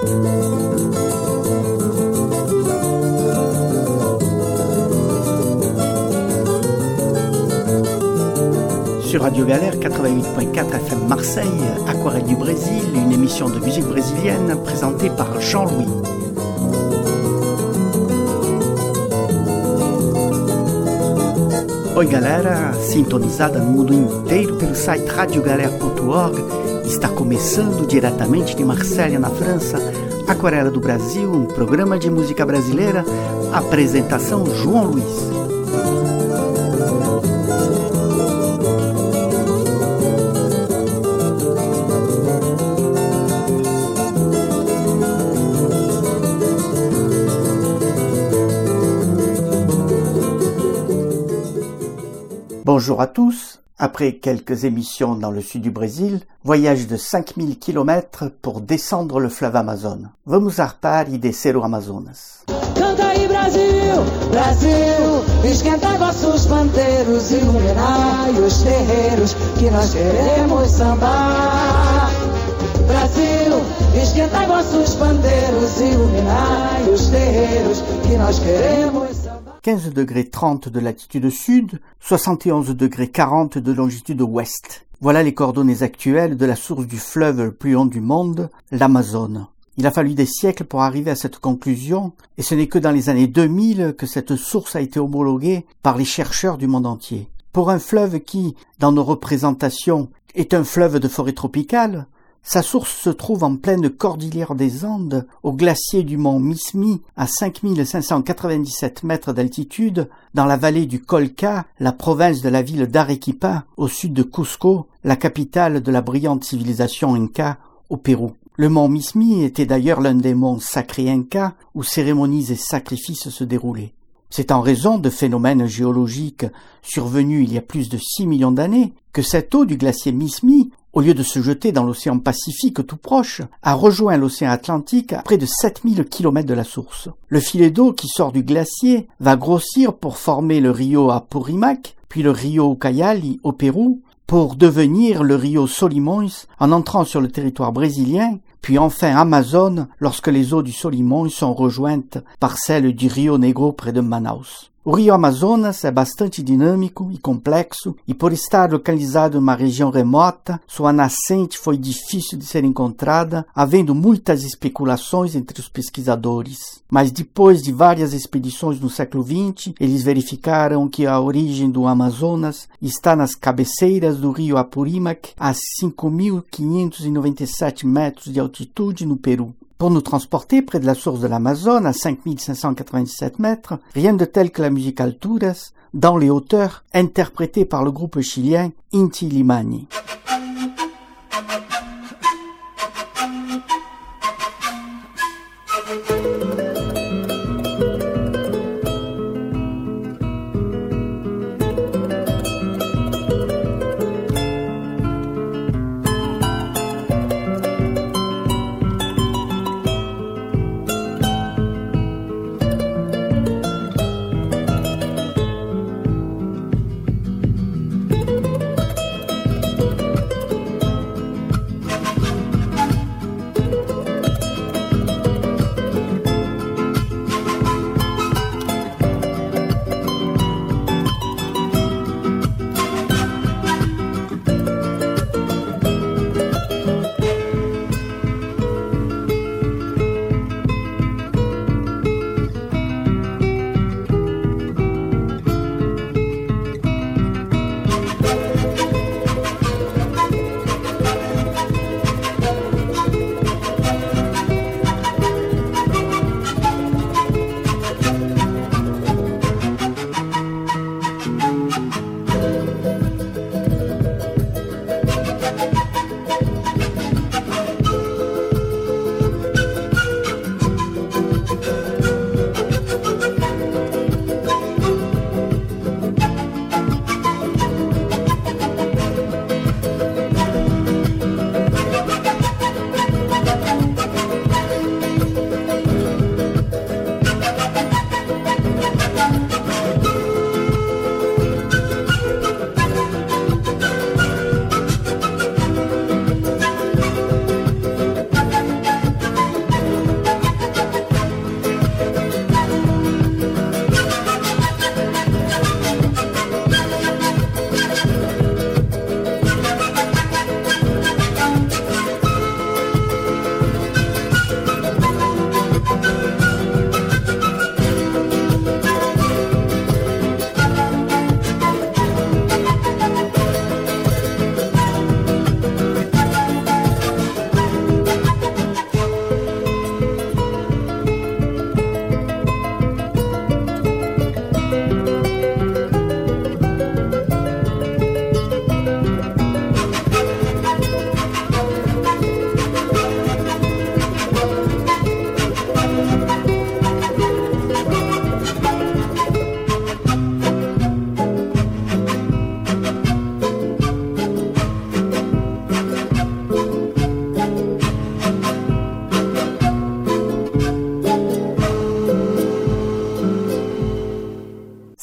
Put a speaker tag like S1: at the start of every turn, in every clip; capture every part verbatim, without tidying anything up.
S1: Sur Radio Galère quatre-vingt-huit point quatre F M Marseille, Aquarelle du Brésil, une émission de musique brésilienne présentée par Jean-Louis. Oi galera, sintonizada no mundo inteiro pelo site radio galère ponto org, está começando diretamente de Marselha, na França, Aquarela do Brasil, um programa de música brasileira, apresentação João Luiz. Bonjour à tous, après quelques émissions dans le sud du Brésil, voyage de cinq mille kilomètres pour descendre le fleuve Amazone. Vamos zarpar e descer o Amazonas.
S2: Canta aí Brasil, Brasil, esquenta vossos pandeiros, iluminai os terreiros que nós queremos sambar. Brasil, esquenta vossos pandeiros, iluminai os terreiros que nós queremos sambar.
S1: quinze degrés trente de latitude sud, soixante et onze degrés quarante de longitude ouest. Voilà les coordonnées actuelles de la source du fleuve le plus long du monde, l'Amazone. Il a fallu des siècles pour arriver à cette conclusion, et ce n'est que dans les années deux mille que cette source a été homologuée par les chercheurs du monde entier. Pour un fleuve qui, dans nos représentations, est un fleuve de forêt tropicale, sa source se trouve en pleine cordillère des Andes, au glacier du mont Mismi, à cinq mille cinq cent quatre-vingt-dix-sept mètres d'altitude, dans la vallée du Colca, la province de la ville d'Arequipa, au sud de Cusco, la capitale de la brillante civilisation Inca, au Pérou. Le mont Mismi était d'ailleurs l'un des monts sacrés Inca, où cérémonies et sacrifices se déroulaient. C'est en raison de phénomènes géologiques survenus il y a plus de six millions d'années que cette eau du glacier Mismi, au lieu de se jeter dans l'océan Pacifique tout proche, a rejoint l'océan Atlantique à près de sept mille kilomètres de la source. Le filet d'eau qui sort du glacier va grossir pour former le rio Apurimac, puis le rio Ucayali au Pérou, pour devenir le rio Solimões en entrant sur le territoire brésilien, puis enfin Amazone lorsque les eaux du Solimões sont rejointes par celles du Rio Negro près de Manaus. O rio Amazonas é bastante dinâmico e complexo e por estar localizado numa região remota, sua nascente foi difícil de ser encontrada, havendo muitas especulações entre os pesquisadores. Mas depois de várias expedições no século vinte, eles verificaram que a origem do Amazonas está nas cabeceiras do rio Apurimac, a cinq mille quinhentos quatre-vingt-dix-sept mètres de altitude no Peru. Pour nous transporter près de la source de l'Amazone, à cinq mille cinq cent quatre-vingt-dix-sept mètres, rien de tel que la musique Alturas, dans les hauteurs, interprétée par le groupe chilien Inti Illimani.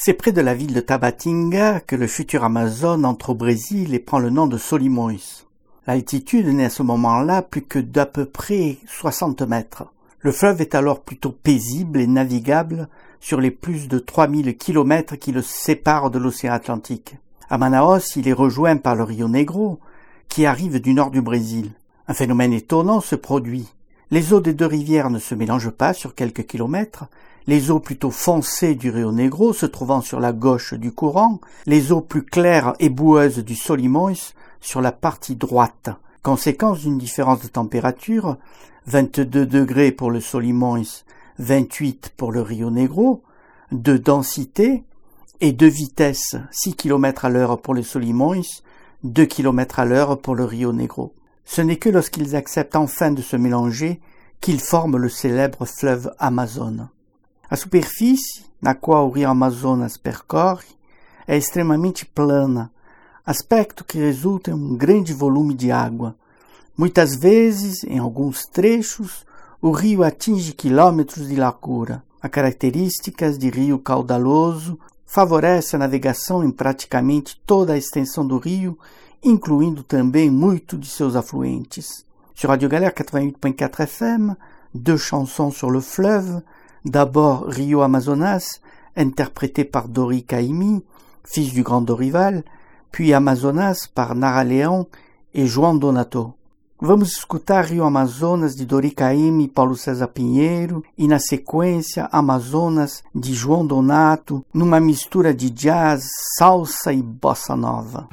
S1: C'est près de la ville de Tabatinga que le futur Amazone entre au Brésil et prend le nom de Solimões. L'altitude n'est à ce moment-là plus que d'à peu près soixante mètres. Le fleuve est alors plutôt paisible et navigable sur les plus de trois mille kilomètres qui le séparent de l'océan Atlantique. À Manaus, il est rejoint par le Rio Negro, qui arrive du nord du Brésil. Un phénomène étonnant se produit. Les eaux des deux rivières ne se mélangent pas sur quelques kilomètres, les eaux plutôt foncées du Rio Negro se trouvant sur la gauche du courant, les eaux plus claires et boueuses du Solimões sur la partie droite. Conséquence d'une différence de température, vingt-deux degrés pour le Solimões, vingt-huit pour le Rio Negro, de densité et de vitesse, six kilomètres à l'heure pour le Solimões, deux kilomètres à l'heure pour le Rio Negro. Ce n'est que lorsqu'ils acceptent enfin de se mélanger qu'ils forment le célèbre fleuve Amazone. A superfície, na qual o rio Amazonas percorre, é extremamente plana, aspecto que resulta em um grande volume de água. Muitas vezes, em alguns trechos, o rio atinge quilômetros de largura. As características de rio caudaloso favorecem a navegação em praticamente toda a extensão do rio, incluindo também muito de seus afluentes. Sur Radio Galère quatre-vingt-huit point quatre F M, deux chansons sur le fleuve, d'abord Rio Amazonas, interprété par Dori Caymmi, fils du grand Dorival, puis Amazonas par Nara Leão e João Donato. Vamos escutar Rio Amazonas de Dori Caymmi e Paulo César Pinheiro e na sequência Amazonas de João Donato numa mistura de jazz, salsa e bossa nova.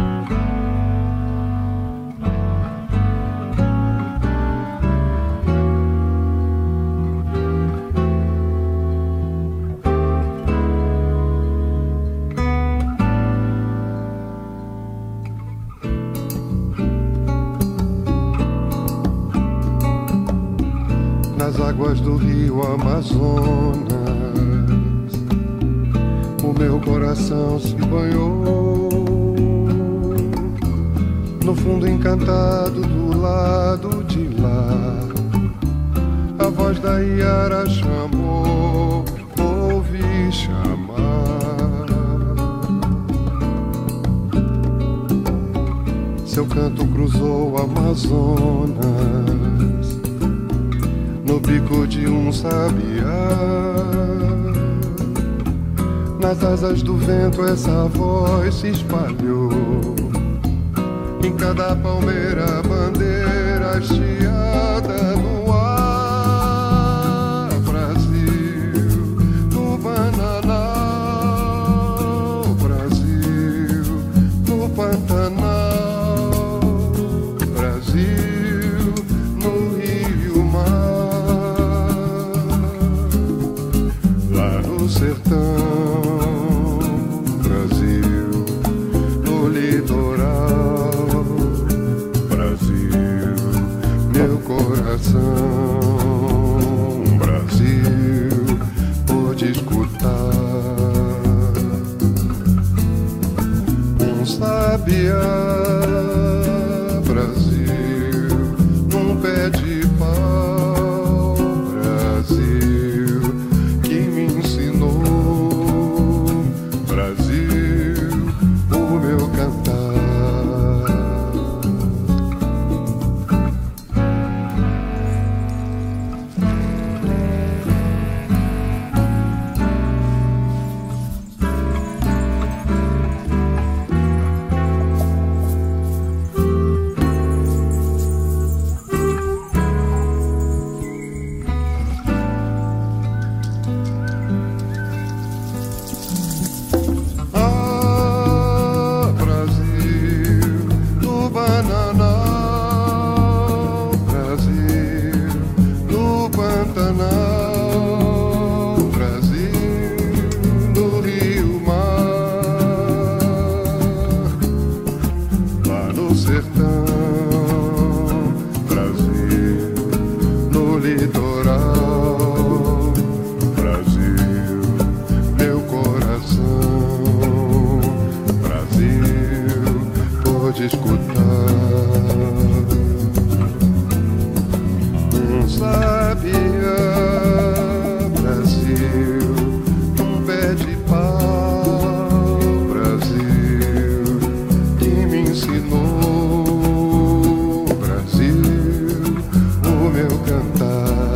S3: Nas águas do rio Amazonas, o meu coração se banhou. No fundo encantado do lado de lá, a voz da Iara chamou, ouvi chamar. Seu canto cruzou o Amazonas, no bico de um sabiá. Nas asas do vento essa voz se espalhou, em cada palmeira bandeira hasteada no ar. Brasil, no Bananal, Brasil, no Pantanal, Brasil, no Rio Mar, lá no sertão. Brasil, pode escutar um sabiá. Brasil, num pé de pau. Brasil, que me ensinou. Brasil, o meu cantar. Brasil, um pé de pau. cantar.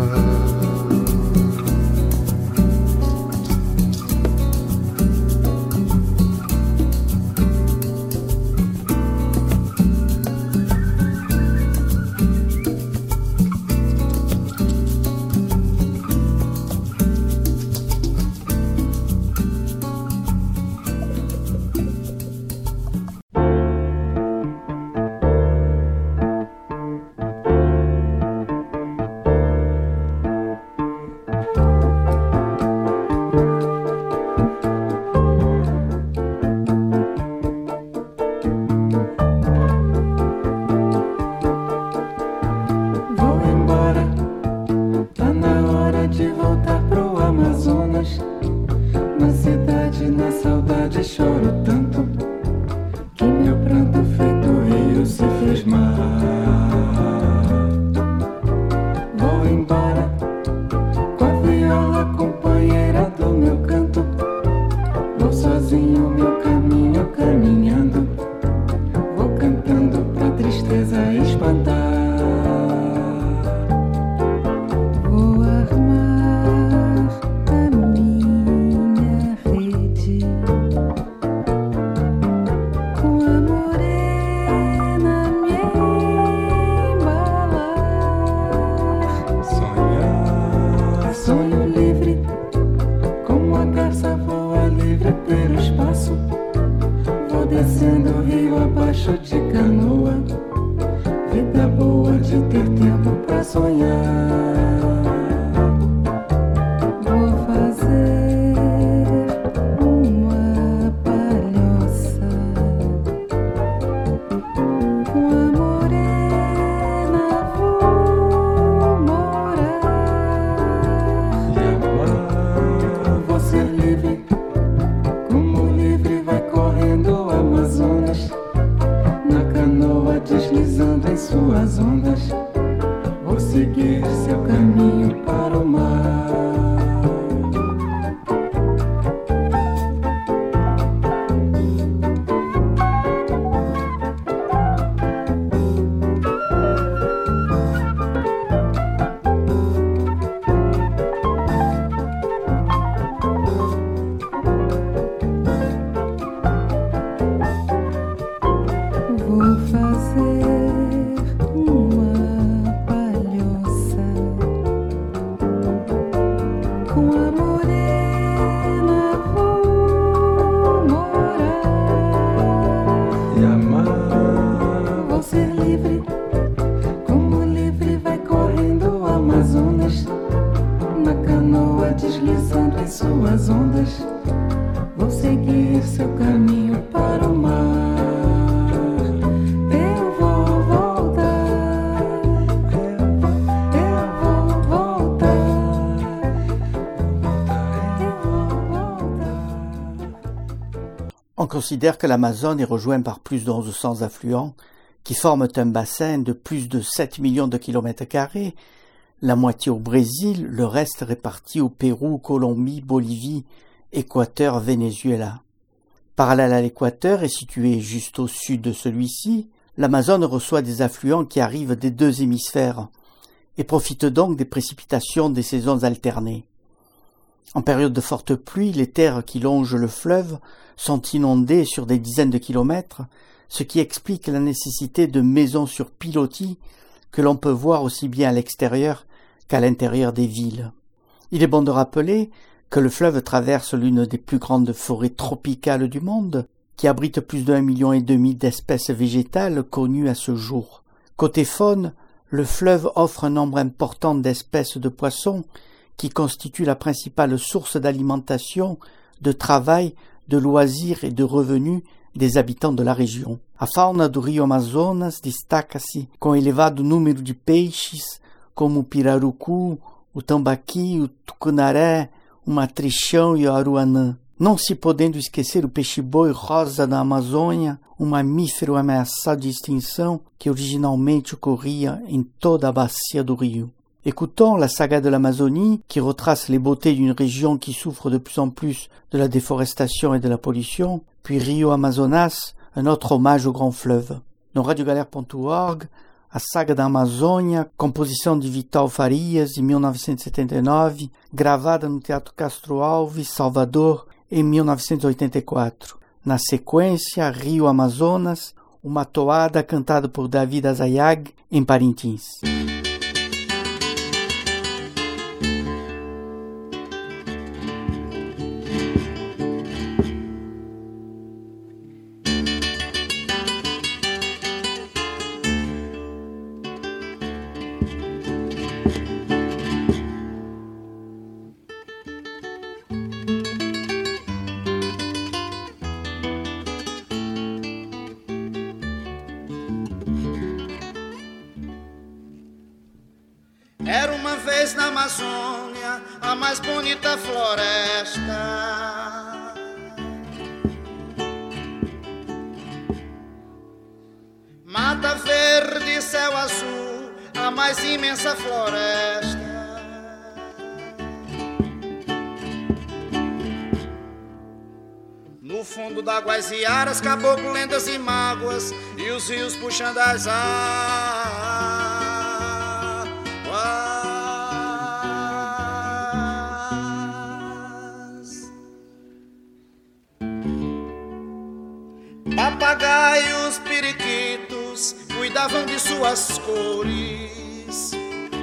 S1: On considère que l'Amazone est rejointe par plus de onze cents affluents qui forment un bassin de plus de sept millions de kilomètres carrés, la moitié au Brésil, le reste réparti au Pérou, Colombie, Bolivie, Équateur, Venezuela. Parallèle à l'équateur et situé juste au sud de celui-ci, l'Amazone reçoit des affluents qui arrivent des deux hémisphères et profite donc des précipitations des saisons alternées. En période de forte pluie, les terres qui longent le fleuve sont inondées sur des dizaines de kilomètres, ce qui explique la nécessité de maisons sur pilotis que l'on peut voir aussi bien à l'extérieur qu'à l'intérieur des villes. Il est bon de rappeler que le fleuve traverse l'une des plus grandes forêts tropicales du monde, qui abrite plus d'un million et demi d'espèces végétales connues à ce jour. Côté faune, le fleuve offre un nombre important d'espèces de poissons qui constituent la principale source d'alimentation, de travail, de loisirs et de revenus des habitants de la região. A fauna do Rio Amazonas destaca-se com elevado número de peixes, como o pirarucu, o tambaqui, o tucunaré, o matrichão e o aruanã. Não se podendo esquecer o peixe-boi rosa da Amazônia, um mamífero ameaçado de extinção que originalmente ocorria em toda a bacia do Rio. Écoutons la saga de l'Amazonie qui retrace les beautés d'une région qui souffre de plus en plus de la déforestation et de la pollution, puis Rio Amazonas, un autre hommage au grand fleuve. No radio galera ponto org, A Saga da Amazônia, composição de Vital Farias, em mil novecentos e setenta e nove, gravada no Teatro Castro Alves, Salvador, em mil novecentos e oitenta e quatro. Na sequência, Rio Amazonas, uma toada cantada por David Azayag, em Parintins.
S4: Era uma vez na Amazônia a mais bonita floresta. Mata verde, céu azul, a mais imensa floresta. No fundo d'águas e aras, caboclo, lendas e mágoas, e os rios puxando as águas. Papagaios, periquitos cuidavam de suas cores.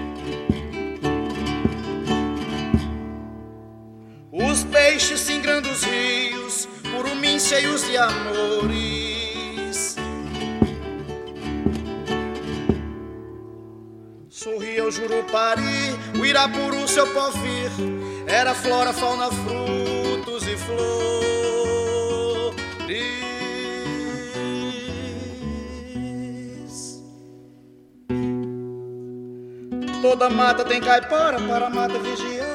S4: Os peixes singrando os rios, curumins cheios de amores. Sorria o Jurupari, o Irapuru, seu povir. Era flora, fauna, frutos e flores. Toda mata tem caipora para a mata vigiar.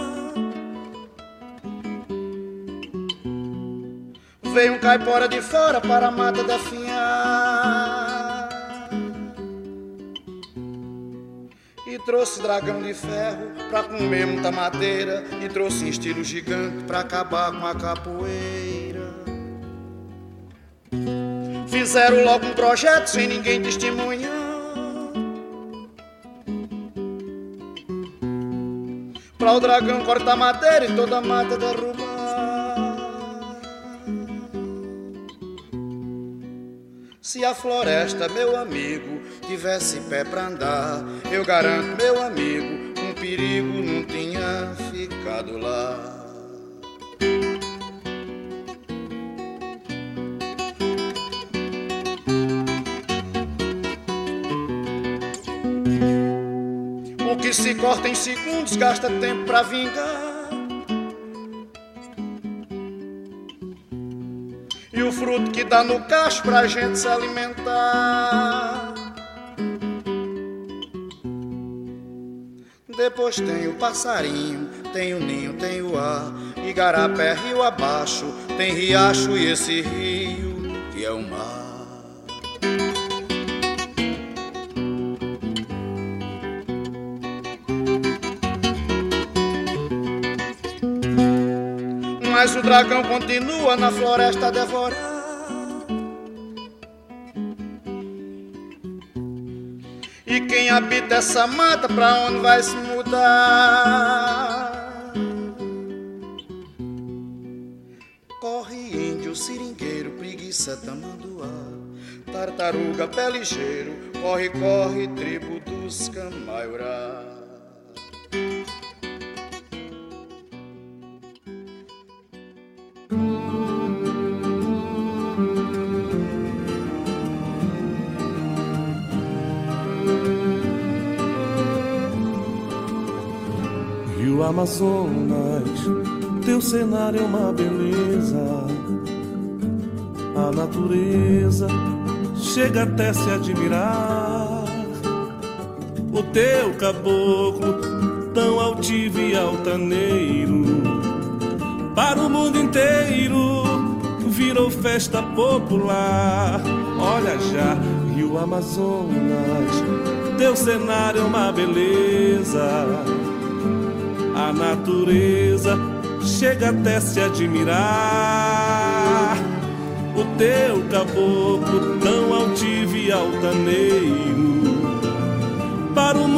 S4: Veio um caipora de fora para a mata definhar. E trouxe dragão de ferro pra comer muita madeira. E trouxe um estilo gigante pra acabar com a capoeira. Fizeram logo um projeto sem ninguém testemunhar, pra o dragão cortar madeira e toda a mata derrubar. Se a floresta, meu amigo, tivesse pé pra andar, eu garanto, meu amigo, um perigo não tinha ficado lá. O que se corta em segundos gasta tempo pra vingar. E o fruto que dá no cacho pra gente se alimentar. Depois tem o passarinho, tem o ninho, tem o ar. Igarapé, rio abaixo, tem riacho e esse rio que é o mar. Mas o dragão continua na floresta a devorar. E quem habita essa mata, pra onde vai se mudar? Corre índio, seringueiro, preguiça, tamanduá, tartaruga, pé ligeiro, corre, corre, tribo dos Camaiurá.
S5: Rio Amazonas, teu cenário é uma beleza. A natureza chega até se admirar. O teu caboclo, tão altivo e altaneiro, para o mundo inteiro virou festa popular. Olha já, Rio Amazonas, teu cenário é uma beleza. A natureza chega até se admirar. O teu caboclo, tão altivo e altaneiro,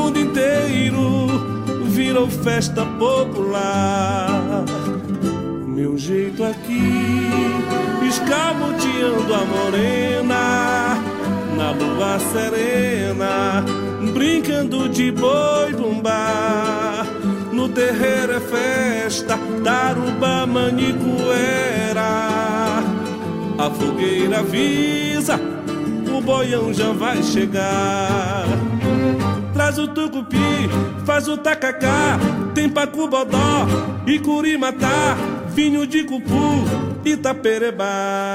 S5: mundo inteiro virou festa popular. Meu jeito aqui, escamoteando a morena, na lua serena, brincando de boi bumbá. No terreiro é festa, taruba, manicoera. A fogueira avisa, o boião já vai chegar. Traz o tucupi, faz o tacacá, tem pacu bodó e curimatá, vinho de cupu, Itaperebá.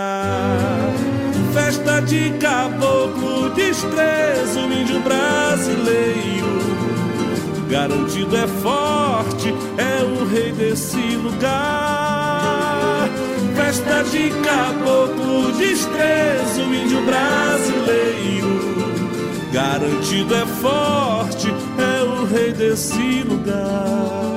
S5: Festa de caboclo, destreza, o índio brasileiro. Garantido é forte, é o rei desse lugar. Festa de caboclo, destreza, o índio brasileiro. Garantido é forte, é o rei desse lugar.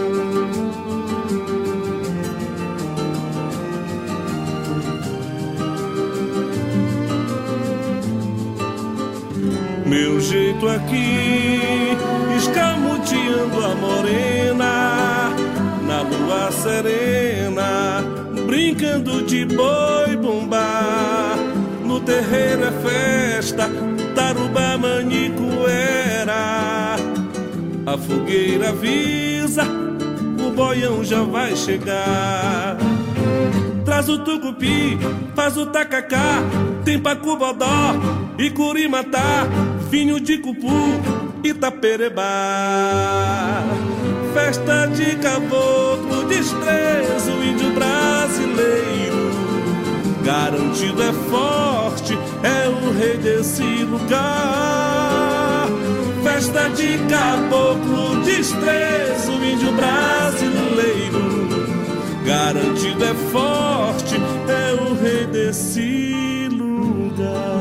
S5: Meu jeito aqui, escamoteando a morena, na lua serena, brincando de boi bumbá. No terreiro é festa, taruba, manicoera. A fogueira avisa, o boião já vai chegar. Traz o tucupi, faz o tacacá, tem pacu bodó e curimatá, vinho de cupu, Itaperebá. Festa de caboclo, destreza, o índio brasileiro. Garantido é forte, é o rei desse lugar. Festa de caboclo, destreza, o índio brasileiro. Garantido é forte, é o rei desse lugar.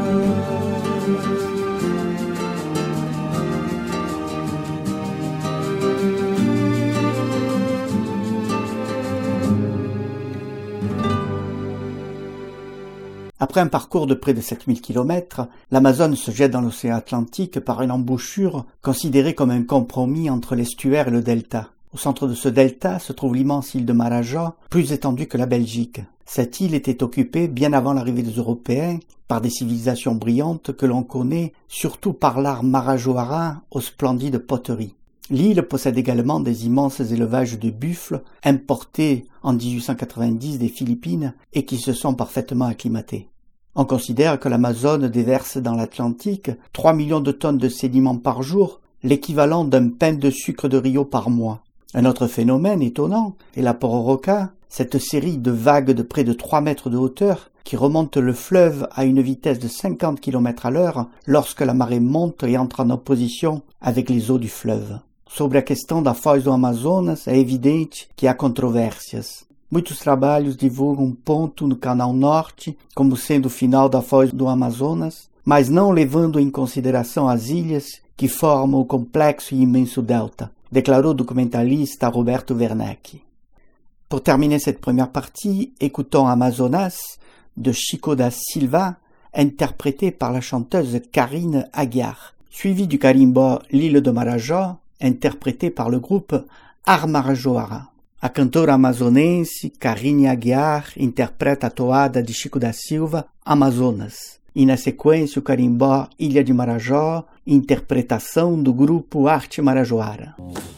S1: Après un parcours de près de sept mille kilomètres, l'Amazone se jette dans l'océan Atlantique par une embouchure considérée comme un compromis entre l'estuaire et le delta. Au centre de ce delta se trouve l'immense île de Maraja, plus étendue que la Belgique. Cette île était occupée bien avant l'arrivée des Européens par des civilisations brillantes que l'on connaît surtout par l'art marajoara aux splendides poteries. L'île possède également des immenses élevages de buffles importés en dix-huit cent quatre-vingt-dix des Philippines et qui se sont parfaitement acclimatés. On considère que l'Amazone déverse dans l'Atlantique trois millions de tonnes de sédiments par jour, l'équivalent d'un pain de sucre de Rio par mois. Un autre phénomène étonnant est la pororoca, cette série de vagues de près de trois mètres de hauteur qui remonte le fleuve à une vitesse de cinquante kilomètres à l'heure lorsque la marée monte et entre en opposition avec les eaux du fleuve. Sobre a questão da foz do Amazonas, é evidente que há controvérsias. Muitos trabalhos divulgam um ponto no Canal Norte como sendo o final da foz do Amazonas, mas não levando em consideração as ilhas que formam o complexo e imenso delta, déclarou le documentaliste Roberto Werneck. Pour terminer cette première partie, écoutons Amazonas de Chico da Silva, interprété par la chanteuse Karine Aguiar, suivi du carimbo L'île de Marajó, interprété par le groupe Ar Marajoara. A cantora amazonense Karine Aguiar interpreta a toada de Chico da Silva, Amazonas, e na sequência o carimbó Ilha de Marajó, interpretação do grupo Arte Marajoara.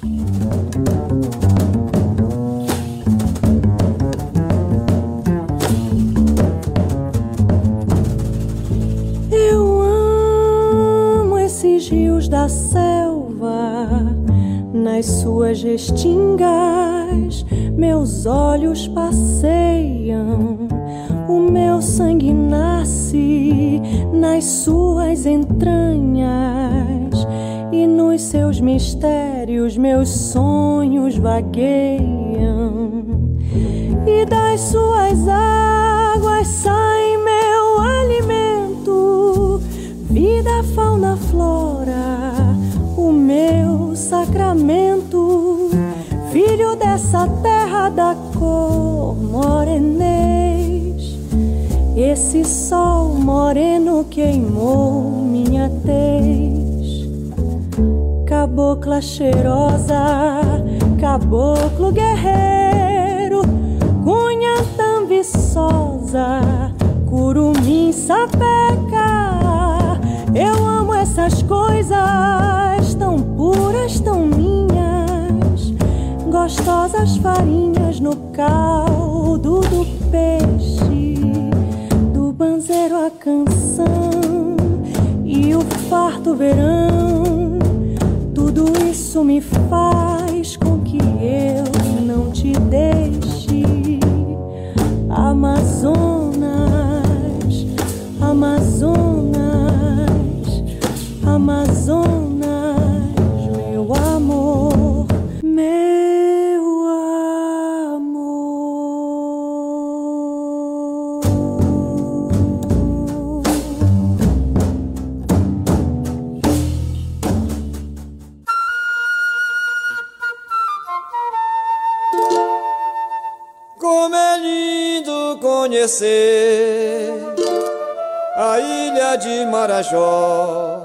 S6: Eu amo esses rios da selva, nas suas restingas meus olhos passeiam, o meu sangue nasce nas suas entranhas e nos seus mistérios meus sonhos vagueiam, e das suas águas sai meu alimento, vida, fauna, flora, o meu sacramento, filho dessa terra da cor morenês. Esse sol moreno queimou minha tez. cabocla cheirosa, caboclo guerreiro, cunha tão viçosa, curumim sapeca. Eu amo essas coisas tão puras, tão minhas, gostosas farinhas no caldo do peixe, do banzeiro a canção e o farto verão. Tudo isso me faz com que eu não te deixe. Amazonas, Amazonas, Amazonas, meu amor, meu amor.
S7: Como é lindo conhecer a ilha de Marajó,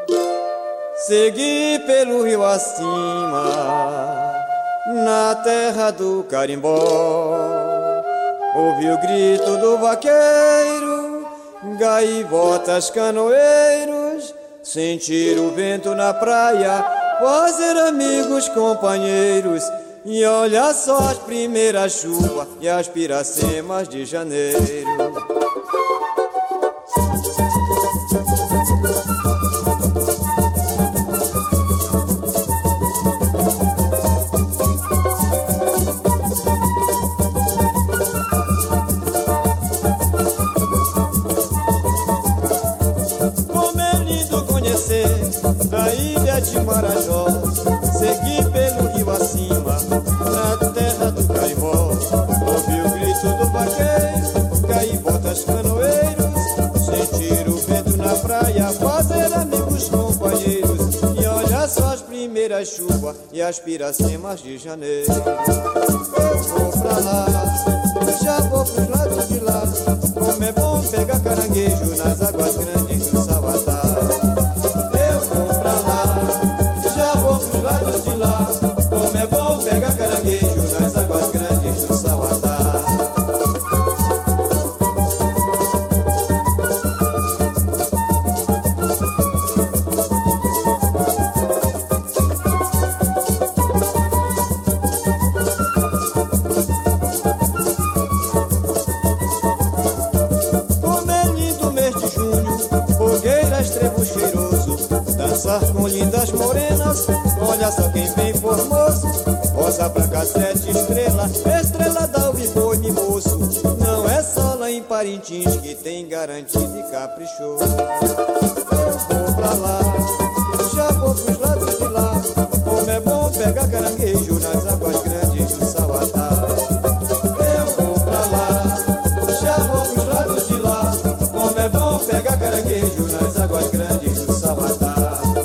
S7: seguir pelo rio acima, na terra do carimbó, ouvir o grito do vaqueiro, gaivotas, canoeiros, sentir o vento na praia, fazer amigos, companheiros, e olha só as primeiras chuvas e as piracemas de janeiro. Como é lindo conhecer a ilha de Marajó, seguir pelo rio acima, na terra do carimbó, ouvir o grito do vaqueiro, gaivotas, canoeiros, sentir o vento na praia, fazer amigos, companheiros, e olha só as primeiras chuvas e as piracemas de janeiro. Eu vou pra lá, já vou pros lados de lá, como é bom pegar caranguejo nas águas grandes do Sabatá. Eu vou pra lá, já vou pros lados de lá, como é bom pegar caranguejo nas águas grandes do Sabatá. Como é lindo o mês de junho, fogueiras, trevo cheiroso, dançar com lindas morenas, olha só quem vem formoso, rosa branca, sete estrelas, estrela da Ubiboi mimoso, não é só lá em Parintins que tem garantido e caprichoso. Eu vou pra lá, já vou pros lados de lá, como é bom pegar caranguejo nas águas grandes do Sabatá. Eu vou pra lá, já vou pros lados de lá, como é bom pegar caranguejo nas águas grandes do Sabatá.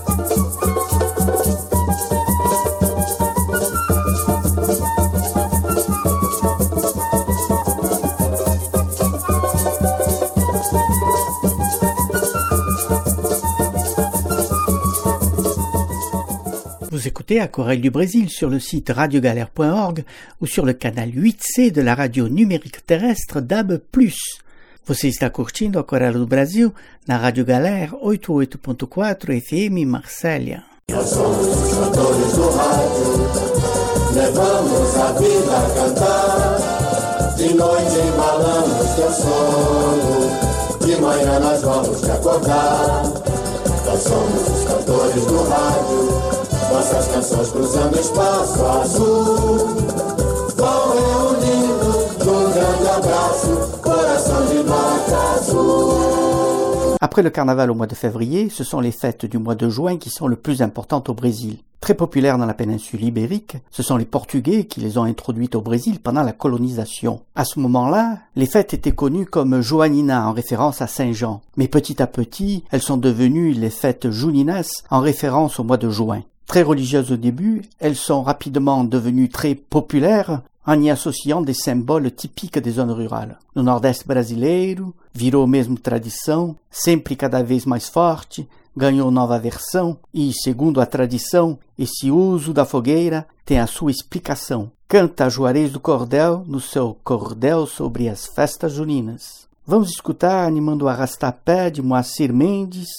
S1: Vous écoutez Aquarelle du Brésil sur le site radio galère point org ou sur le canal huit C de la radio numérique terrestre D A B plus. Você está curtindo Aquarelle do Brasil na Rádio Galera oitenta e oito ponto quatro F M Marsella.
S8: Nós somos os cantores do rádio, levamos a vida a cantar. De noite embalamos teu sono, de manhã nós vamos te acordar. Nós somos os cantores do rádio, nossas canções cruzando espaço azul. Vão reunindo num grande abraço, coração de nota azul.
S1: Après le carnaval au mois de février, ce sont les fêtes du mois de juin qui sont le plus importantes au Brésil. Très populaires dans la péninsule ibérique, ce sont les Portugais qui les ont introduites au Brésil pendant la colonisation. À ce moment-là, les fêtes étaient connues comme Joanina en référence à Saint Jean, mais petit à petit, elles sont devenues les fêtes Juninas en référence au mois de juin. Très religieuses au début, elles sont rapidement devenues très populaires en y associant des symboles typiques des zones rurales. No Nordeste brasileiro, virou mesmo tradição, sempre cada vez mais forte, ganhou nova versão e, segundo a tradição, esse uso da fogueira tem a sua explicação. Canta Juarez do Cordel no seu Cordel sobre as festas juninas. Vamos escutar Animando o Arrastapé de Moacir Mendes.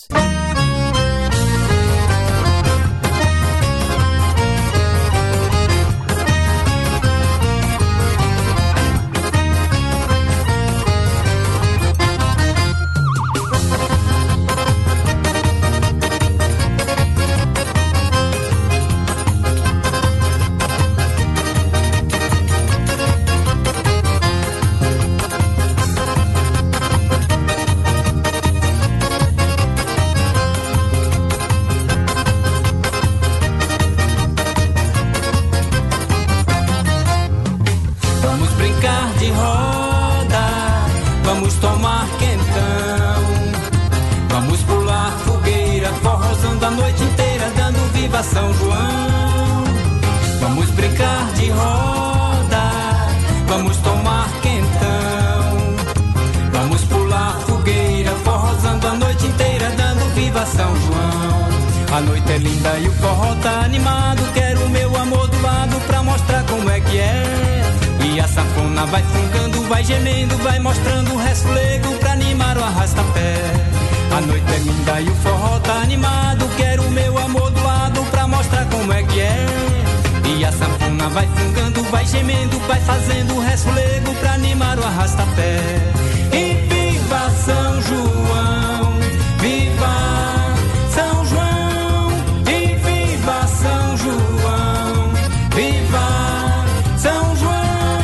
S9: São João, vamos brincar de roda, vamos tomar quentão, vamos pular fogueira, forrozando a noite inteira, dando viva São João. A noite é linda e o forró tá animado, quero o meu amor do lado pra mostrar como é que é. E a sanfona vai fungando, vai gemendo, vai mostrando o resfolego pra animar o arrasta-pé. A noite é linda e o forró tá animado, quero o meu amor do lado pra mostrar como é que é. E a sanfona vai fungando, vai gemendo, vai fazendo o resfolego pra animar o arrasta-pé. E viva São João, viva São João, e viva São João, viva São João.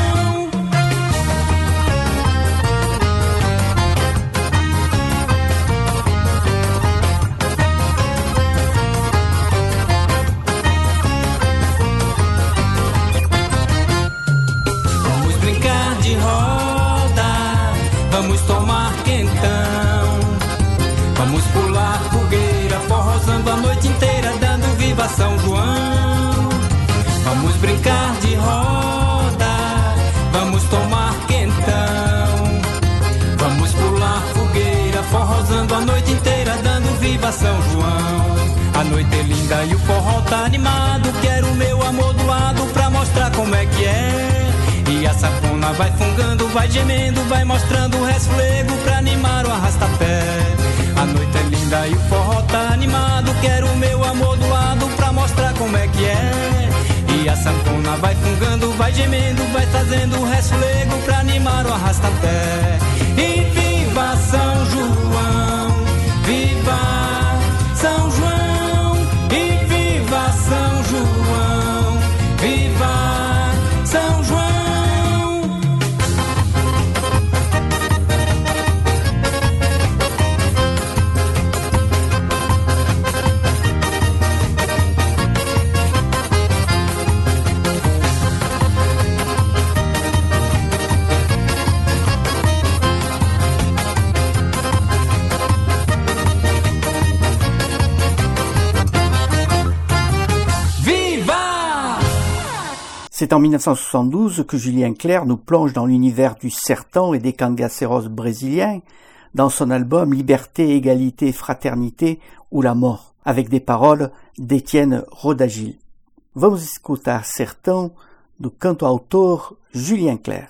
S9: Vamos tomar quentão, vamos pular fogueira, forrozando a noite inteira, dando viva São João. Vamos brincar de roda, vamos tomar quentão, vamos pular fogueira, forrozando a noite inteira, dando viva São João. A noite é linda e o forró tá animado, quero o meu amor do lado pra mostrar como é que é. E a sanfona vai fungando, vai gemendo, vai mostrando o resfolego pra animar o arrasta-pé. A noite é linda e o forró tá animado, quero o meu amor do lado pra mostrar como é que é. E a sanfona vai fungando, vai gemendo, vai fazendo o resfolego pra animar o arrasta-pé. E viva São João, viva São João, e viva São João, viva São João.
S1: C'est en mille neuf cent soixante-douze que Julien Clerc nous plonge dans l'univers du sertão et des cangaceiros brésiliens dans son album Liberté, Égalité, Fraternité ou la Mort, avec des paroles d'Étienne Rodagil. Vamos escutar Sertão do canto-autor Julien Clerc.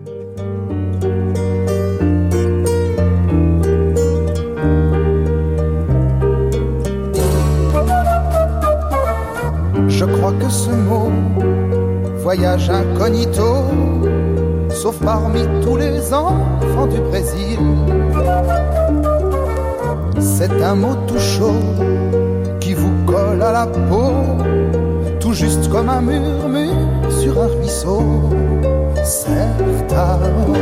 S10: Je crois que ce mot voyage incognito, sauf parmi tous les enfants du Brésil. C'est un mot tout chaud qui vous colle à la peau, tout juste comme un murmure sur un ruisseau. Sertão.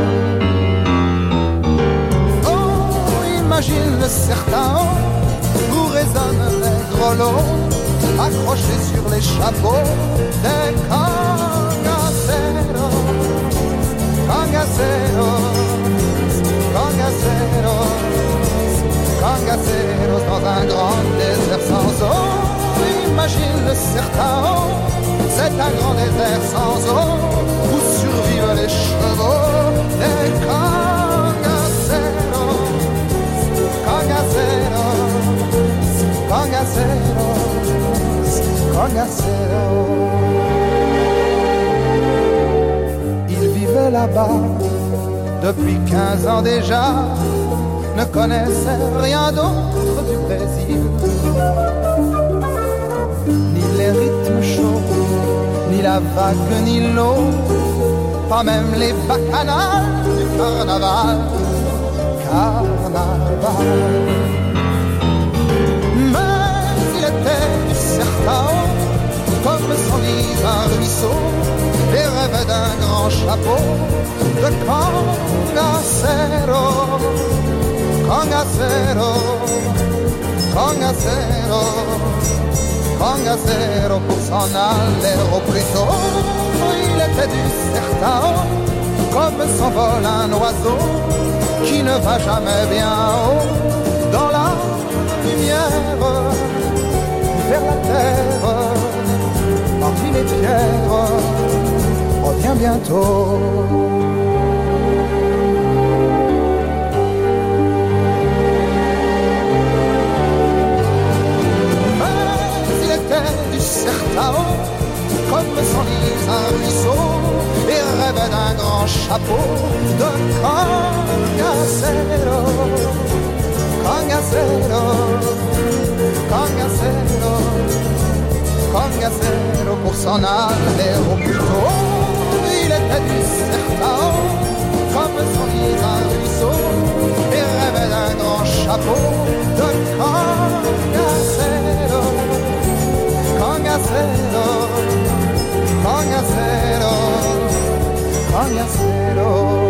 S10: Oh, imagine le sertão où résonnent les grelots accrochés sur les chapeaux des cangaceiros, cangaceiros, cangaceiros, cangaceiros dans un grand désert sans eau. Imagine le Sertão, c'est un grand désert sans eau où survivent les chevaux des cangaceiros, cangaceiros, cangaceiros, cangaceiros. Ils vivaient là-bas depuis quinze ans déjà, ne connaissaient rien d'autre du Brésil. Ni les rythmes chauds, ni la vague, ni l'eau, pas même les bacchanales du carnaval, carnaval. Mais il était du Sertão, comme s'enlise un ruisseau, et rêvait d'un grand chapeau de cangacero, cangacero, cangacero, cangacero. Pour s'en aller au plus tôt, il était du Sertão, comme s'envole un oiseau qui ne va jamais bien haut dans la lumière, vers la terre, parmi les pierres, revient bientôt. Du Sertão, comme s'enlise un ruisseau, et rêvait d'un grand chapeau de cangacero, cangacero, cangacero, cangacero. Pour s'en aller au plus tôt, il était du Sertão, comme s'enlise un ruisseau, et rêvait d'un grand chapeau de cangacero, cangacero, cangacero, cangacero.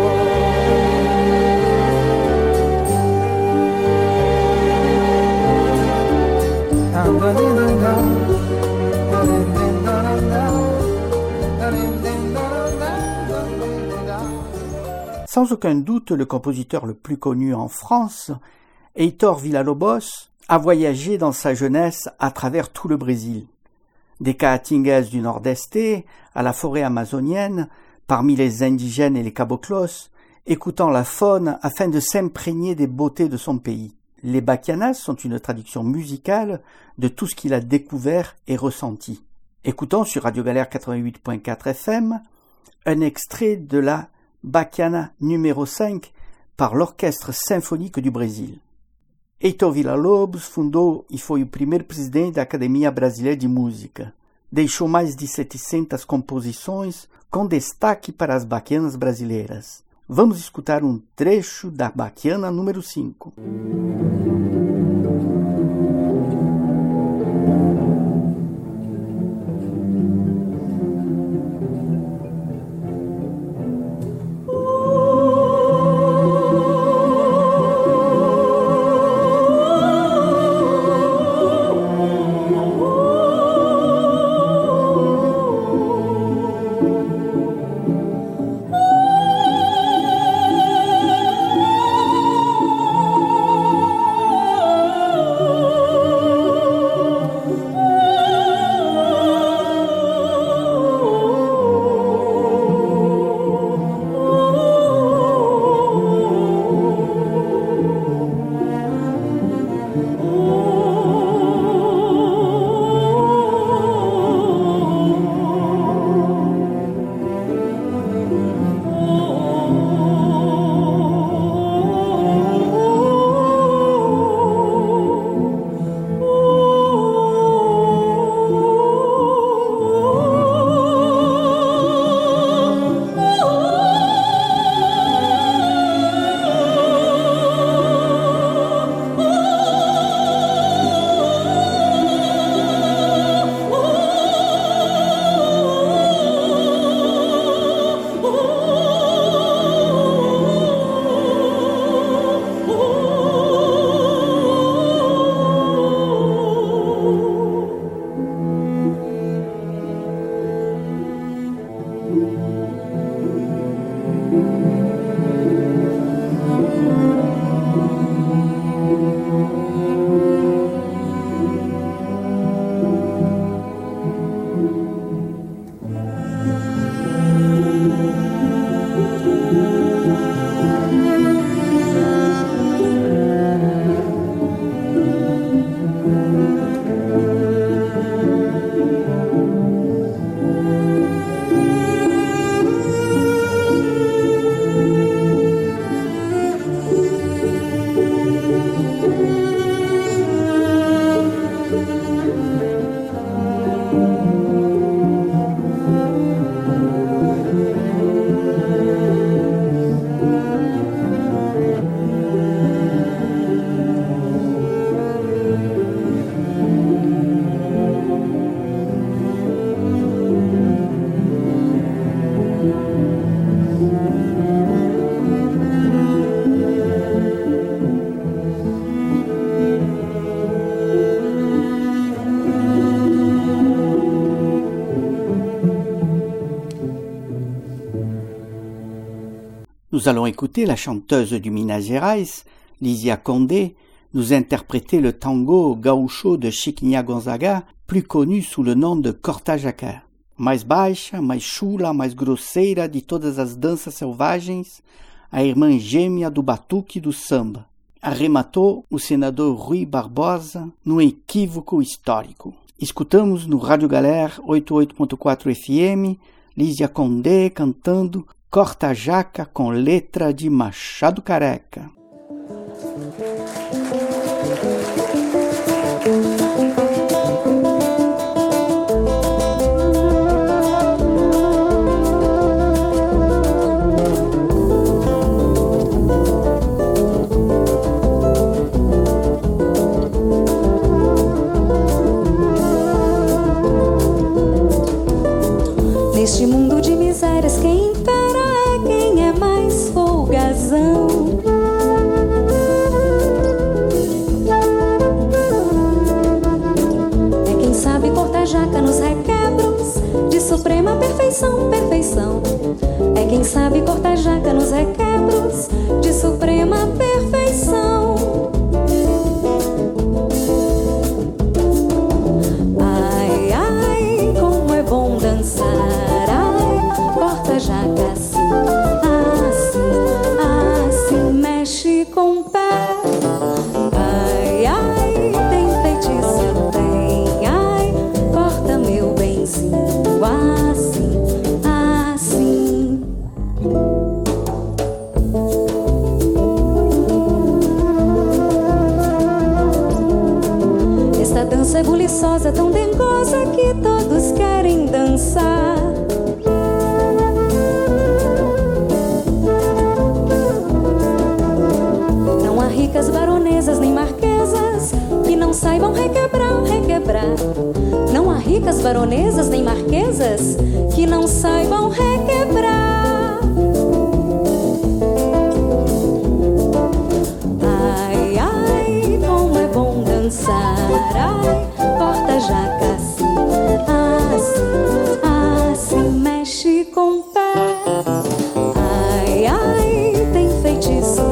S1: Sans aucun doute, le compositeur le plus connu en France, Heitor Villa-Lobos, a voyagé dans sa jeunesse à travers tout le Brésil. Des Caatingas du Nord-Est à la forêt amazonienne, parmi les indigènes et les caboclos, écoutant la faune afin de s'imprégner des beautés de son pays. Les baquianas sont une traduction musicale de tout ce qu'il a découvert et ressenti. Écoutons sur Radio Galère quatre-vingt-huit point quatre F M un extrait de la Baquiana numéro cinq par l'Orchestre Symphonique du Brésil. Heitor Villa-Lobos fundou e foi o primeiro presidente da Academia Brasileira de Música. Deixou mais de setecentas composições com destaque para as baquianas brasileiras. Vamos escutar um trecho da Baquiana número cinco. Nous allons écouter la chanteuse du Minas Gerais, Lísia Condé, nous interpréter le tango gaúcho de Chiquinha Gonzaga, plus connu sous le nom de Corta Jaca. Mais baixa, mais chula, mais grosseira de todas as danças selvagens, a irmã gêmea do batuque e do samba. Arrematou o senador Rui Barbosa num equívoco histórico. Escutamos no Rádio Galera oitenta e oito ponto quatro F M, Lísia Condé cantando Corta Jaca com letra de Machado Careca.
S6: Neste mundo de misérias, quem impera é quem é mais folgazão. É quem sabe cortar jaca nos requebros de suprema perfeição, perfeição. É quem sabe cortar jaca nos requebros de suprema perfeição. Ai, ai, como é bom dançar. Jaca assim, assim, assim, mexe com o pé. Ai, ai, tem feitiço, tem. Ai, corta meu benzinho, assim, assim. Esta dança é buliçosa, tão dengosa que todos querem dançar. Ricas baronesas nem marquesas que não saibam requebrar, requebrar. Não há ricas baronesas nem marquesas que não saibam requebrar. Ai, ai, como é bom dançar. Ai, corta jaca assim, assim, assim, mexe com o pé. Ai, ai, tem feitiço,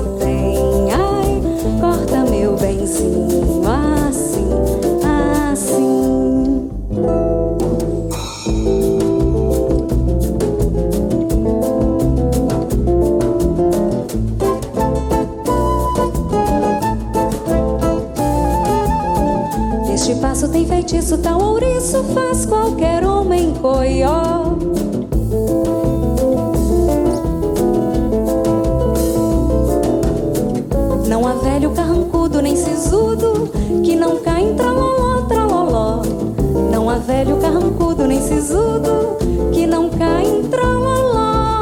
S6: meu benzinho, assim, assim. Este passo tem feitiço, tal ouriço faz qualquer homem coió. Não há velho carrancudo nem sisudo que não cai em traloló, traloló. Não há velho carrancudo nem sisudo que não cai em traloló.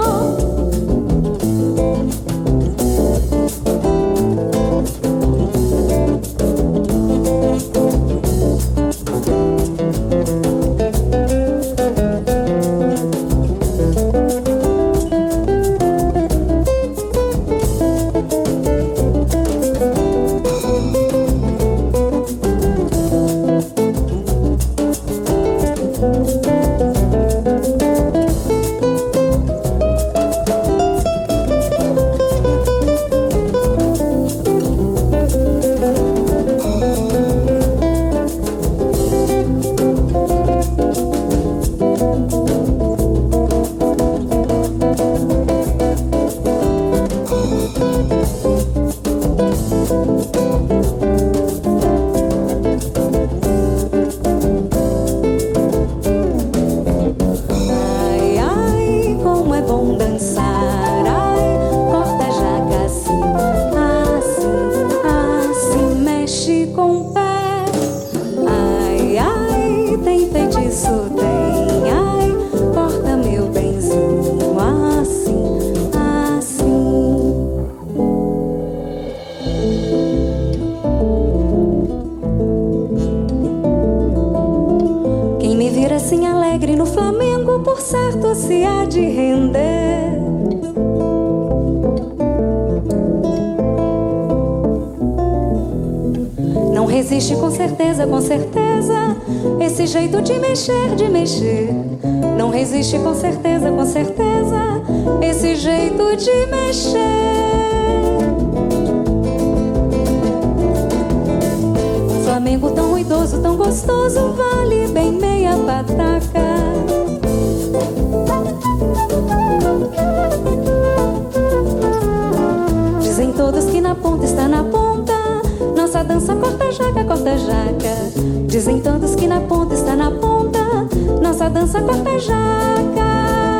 S6: Se há de render. Não resiste com certeza, com certeza, esse jeito de mexer, de mexer. não resiste com certeza, com certeza, esse jeito de mexer. Um Flamengo tão ruidoso, tão gostoso, vale bem meia pataca. Dizem todos que na ponta está na ponta, nossa dança corta jaca, corta jaca. Dizem todos que na ponta está na ponta, nossa dança corta jaca.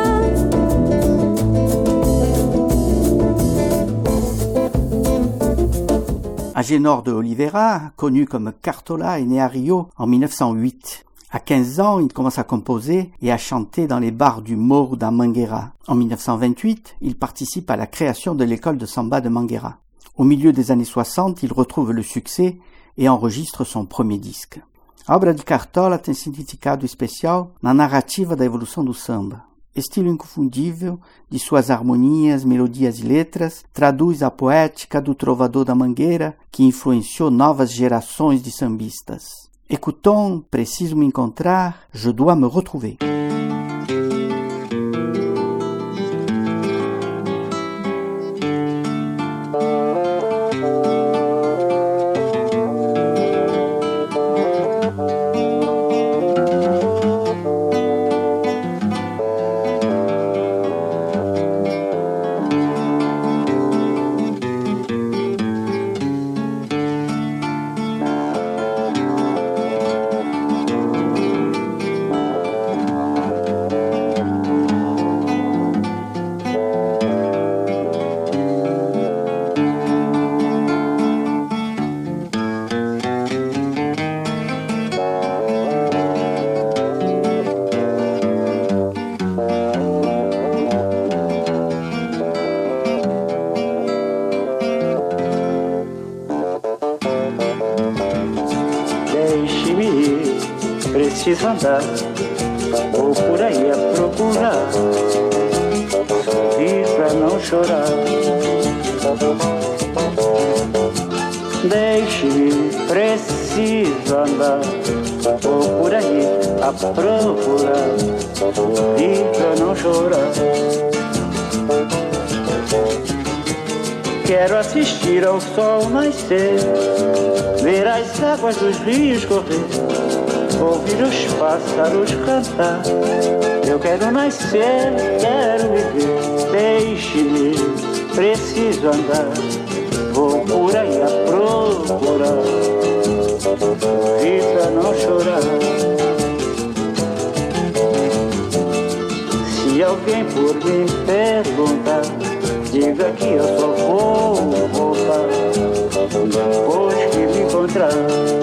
S1: Agénor de Oliveira, connu comme Cartola, est né à Rio en mille neuf cent huit. À quinze ans, il commence à composer et à chanter dans les bars du Morro da Mangueira. En mille neuf cent vingt-huit, il participe à la création de l'école de samba de Mangueira. Au milieu des années soixante, il retrouve le succès et enregistre son premier disque. A obra de Cartola tem significado especial na narrativa da evolução do samba. Estilo inconfundível de suas harmonias, melodias e letras, traduz a poética do trovador da Mangueira que influenciou novas gerações de sambistas. Écoutons, preciso me encontrar, je dois me retrouver.
S11: Preciso andar, vou por aí a procurar, sorrir pra não chorar. Deixe-me, preciso andar, vou por aí a procurar, sorrir pra não chorar. Quero assistir ao sol nascer, ver as águas dos rios correr, ouvir os pássaros cantar. Eu quero nascer, quero viver. Deixe-me, preciso andar, vou por aí a procurar, sorrir pra não chorar. Se alguém por me perguntar, diga que eu só vou voltar depois que me encontrar.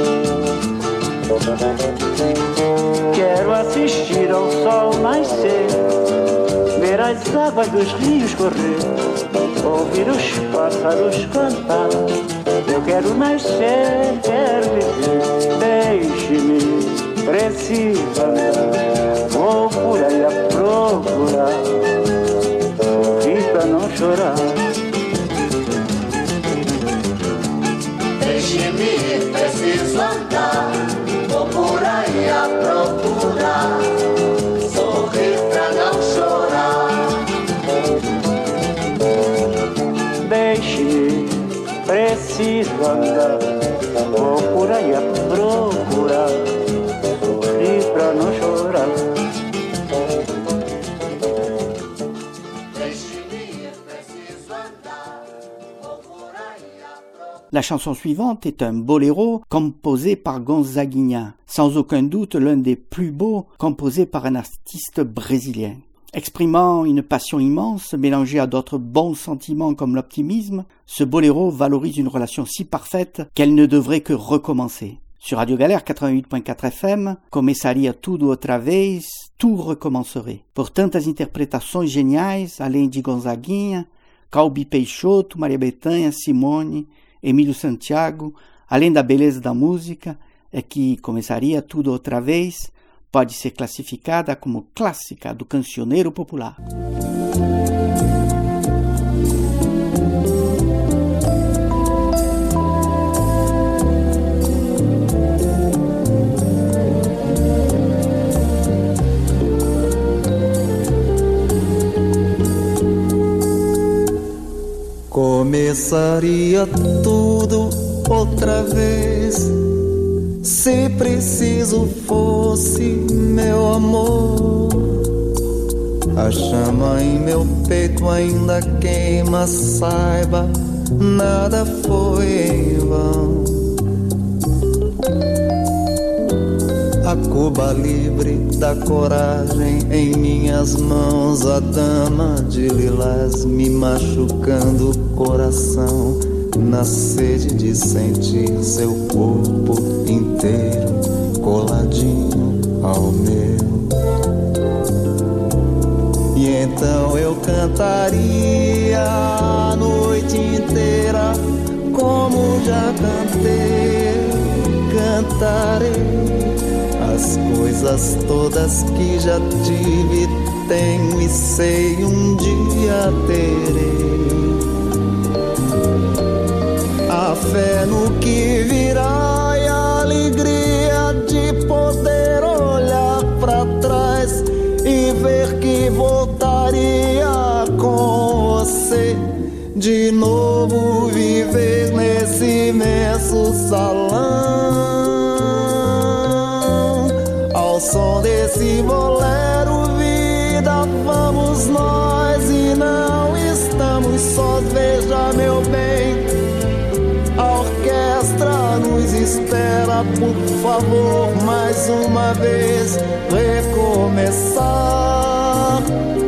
S11: Quero assistir ao sol nascer, ver as águas dos rios correr, ouvir os pássaros cantar. Eu quero nascer, quero viver. Deixe-me, preciso andar, vou por aí a procurar, sorrir pra não chorar.
S8: Deixe-me, preciso andar, vou por aí a procurar, sorrir pra não chorar.
S11: Deixe-me, preciso andar, vou por aí a procurar, sorrir pra não chorar.
S1: La chanson suivante est un boléro composé par Gonzaguinha, sans aucun doute l'un des plus beaux composés par un artiste brésilien. Exprimant une passion immense, mélangée à d'autres bons sentiments comme l'optimisme, ce boléro valorise une relation si parfaite qu'elle ne devrait que recommencer. Sur Radio Galère quatre-vingt-huit point quatre F M, começaria tudo outra vez, tout recommencerait. Por tantas interpretações geniais, além de Gonzaguinha, Calbi Peixoto, Maria Bethânia, Simone, Emílio Santiago, além da beleza da música, é que Começaria Tudo Outra Vez pode ser classificada como clássica do cancioneiro popular.
S12: recomeçaria tudo outra vez. Se preciso fosse, meu amor, a chama em meu peito ainda queima, saiba, nada foi em vão. A Cuba livre da coragem em minhas mãos, a dama de lilás me machucando o coração, na sede de sentir seu corpo inteiro coladinho ao meu. E então eu cantaria a noite inteira como já cantei, cantarei as coisas todas que já tive, tenho e sei um dia terei. A fé no que virá e a alegria de poder olhar pra trás e ver que voltaria com você de novo, viver nesse imenso salão. Ao som desse bolero, vida, vamos nós e não estamos sós. Veja, meu bem, a orquestra nos espera, por favor, mais uma vez recomeçar.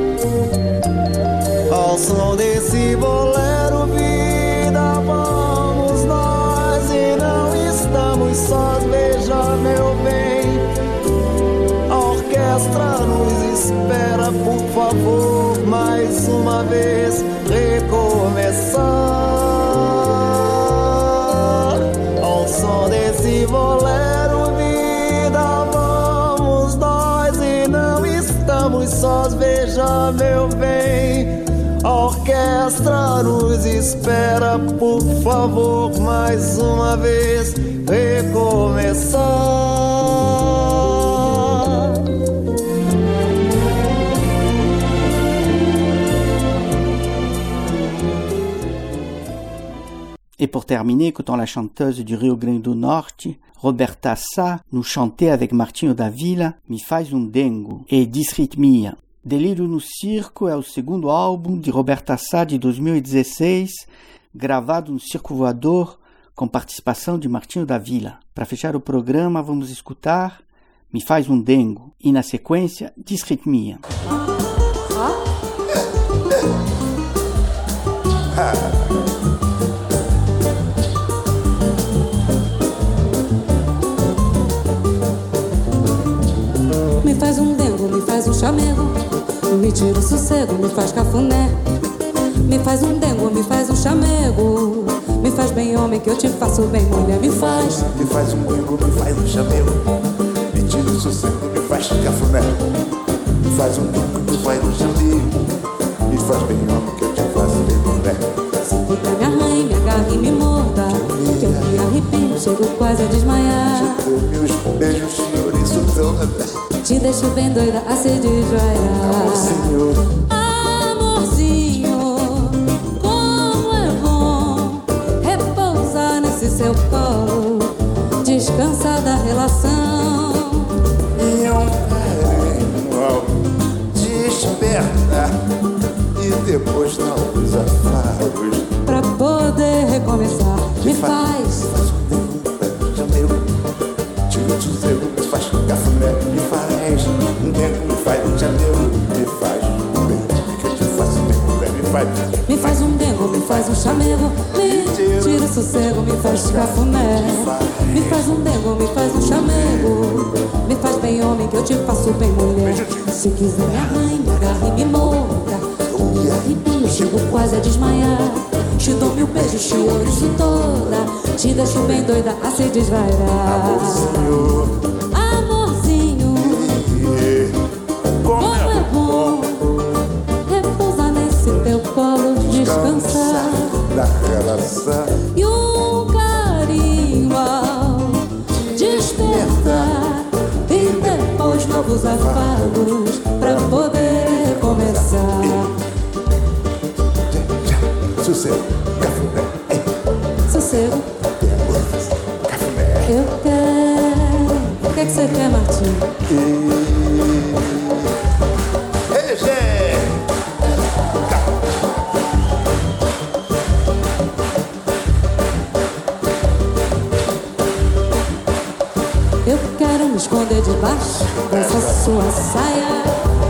S12: Ao som desse bolero, vida, vamos nós e não estamos sós. Veja, meu bem, a orquestra nos espera, por favor, mais uma vez recomeçar. Ao som desse bolero, vida, vamos nós e não estamos sós. Veja, meu bem, a orquestra nos espera, por favor, mais uma vez recomeçar.
S1: Et pour terminer, écoutons la chanteuse du Rio Grande do Norte, Roberta Sá, nous chanter avec Martinho da Vila, Me Faz um Dengo, e Disritmia. Delírio no Circo é o segundo álbum de Roberta Sá de dois mil e dezesseis, gravado no Circo Voador, com participação de Martinho da Vila. Para fechar o programa, vamos escutar Me Faz um Dengo e, na sequência, Disritmia.
S6: Me faz um dengo, me faz um chamego, me tira o sossego, me faz cafuné. Me faz um dengo, me faz um chamego, me faz bem homem que eu te faço bem mulher. Me faz,
S13: me faz um dengo, me faz um chamego, me tira o sossego, me faz cafuné. Me faz um dengo, me faz um chamego, me faz bem homem que eu te faço bem mulher.
S6: Se puder me arranhe, me agarre e me morda, que eu me arrepio, chego quase a desmaiar.
S13: Te dou meus beijos, senhor, isso toda.
S6: Te deixo bem doida a se desvaiar.
S13: Amorzinho,
S6: amorzinho, como é bom repousar nesse seu colo, descansar da relação.
S13: E um carinho ao despertar, e depois não os afagos,
S6: pra poder recomeçar. Me faz,
S13: me faz cafuné, me faz um dengo, me faz um chamego, me faz um dengo que eu te faço bem, me faz.
S6: Me faz um dengo, me faz um chamego, me tira o sossego, me faz cafuné. Me faz um dengo, me faz um chamego, me faz bem homem que eu te faço bem mulher. Se quiser me arranhe, me agarre e me morda, me arrepio, chego quase a desmaiar. Te dou mil beijos, te ouriço toda, te deixo bem doida a se desvairar.
S13: Amorzinho,
S6: amorzinho, como é bom repousar nesse teu colo, descansar
S13: da relação.
S6: E um carinho ao despertar, e depois novos afagos pra poder começar.
S13: Sossego, cafuné.
S6: você quer, Martinho? Eu quero me esconder debaixo dessa sua saia.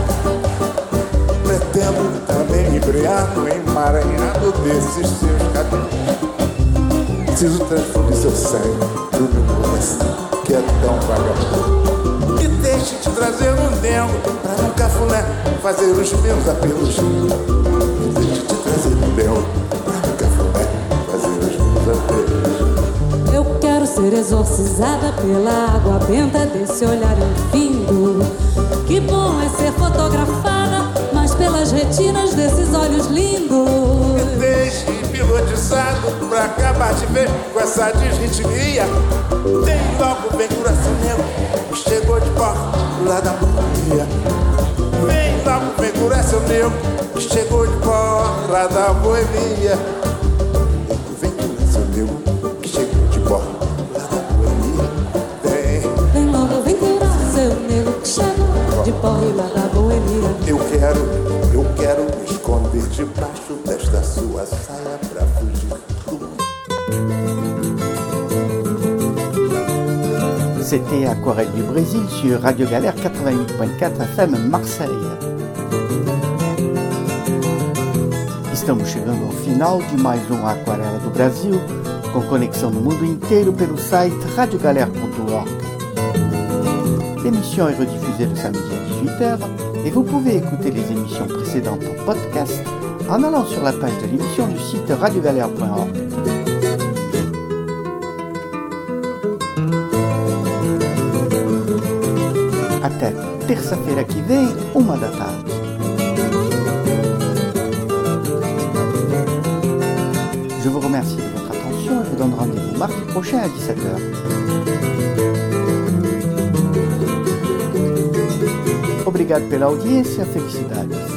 S13: Pretendo também embriado, emaranhado desses seus cabelos. Preciso transfundir seu sangue pro meu coração, que é tão vagabundo. Me deixe te trazer um dengo pra um cafuné fazer os meus apelos. Me deixe te trazer um dengo pra um cafuné fazer os meus apelos.
S6: Eu quero ser exorcizada pela água benta desse olhar infindo. Que bom é ser fotografada, mas pelas retinas desses olhos lindos.
S13: Me deixe hipnotizado pra acabar de ver com essa desritmia. Vem logo, vem coração negro, que chegou de porta do lado da boemia. Vem logo, vem coração negro, que chegou de porta do lado da boemia. Vem coração negro, que chegou de porta do lado da boemia. Vem,
S6: vem logo, vem coração negro, que chegou de porta do lado da boemia.
S13: Eu quero, eu quero me esconder debaixo desta sua saia pra fugir do mundo.
S1: C'était Aquarelle du Brésil sur Radio Galère quatre-vingt-huit point quatre F M Marseille. Estamos chegando ao final de mais um Aquarela do Brasil, com conexão no mundo inteiro pelo site radio galère ponto org. L'émission est rediffusée le samedi à dix-huit heures et vous pouvez écouter les émissions précédentes en podcast en allant sur la page de l'émission du site radio galère point org. Até terça-feira que vem, uma da tarde. Je vous remercie de votre attention et vous donne rendez-vous mardi prochain à dix-sept heures. Obrigado pela audiência, felicidades.